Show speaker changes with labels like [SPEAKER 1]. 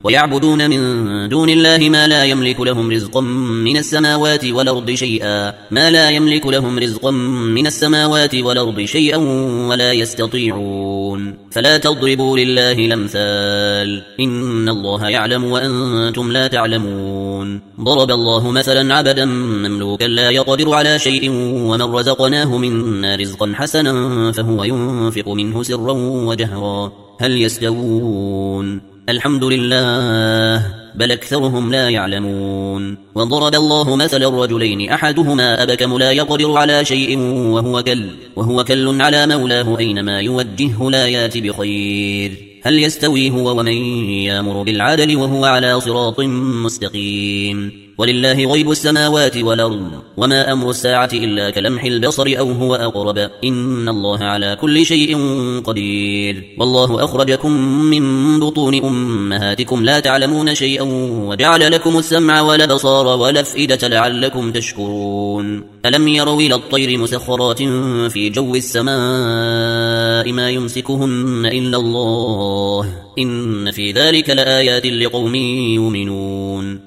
[SPEAKER 1] ويعبدون من دون الله ما لا يملك لهم رزقا من السماوات والأرض شيئا ولا يستطيعون فلا تضربوا لله الأمثال إن الله يعلم وأنتم لا تعلمون ضرب الله مثلا عبدا مملوكا لا يقدر على شيء ومن رزقناه منا رزقا حسنا فهو ينفق منه سرا وجهرا هل يستوون الحمد لله بل أكثرهم لا يعلمون وضرب الله مثل الرجلين أحدهما أبكم لا يقدر على شيء وهو كل على مولاه أينما يوجهه لا يات بخير هل يستوي هو ومن يأمر بالعدل وهو على صراط مستقيم ولله غيب السماوات والأرض وما أمر الساعة إلا كلمح البصر أو هو أقرب إن الله على كل شيء قدير والله أخرجكم من بطون أمهاتكم لا تعلمون شيئا وجعل لكم السمع والأبصار والأفئدة لعلكم تشكرون ألم يروا إلى الطير مسخرات في جو السماء ما يمسكهن إلا الله إن في ذلك لآيات لقوم يؤمنون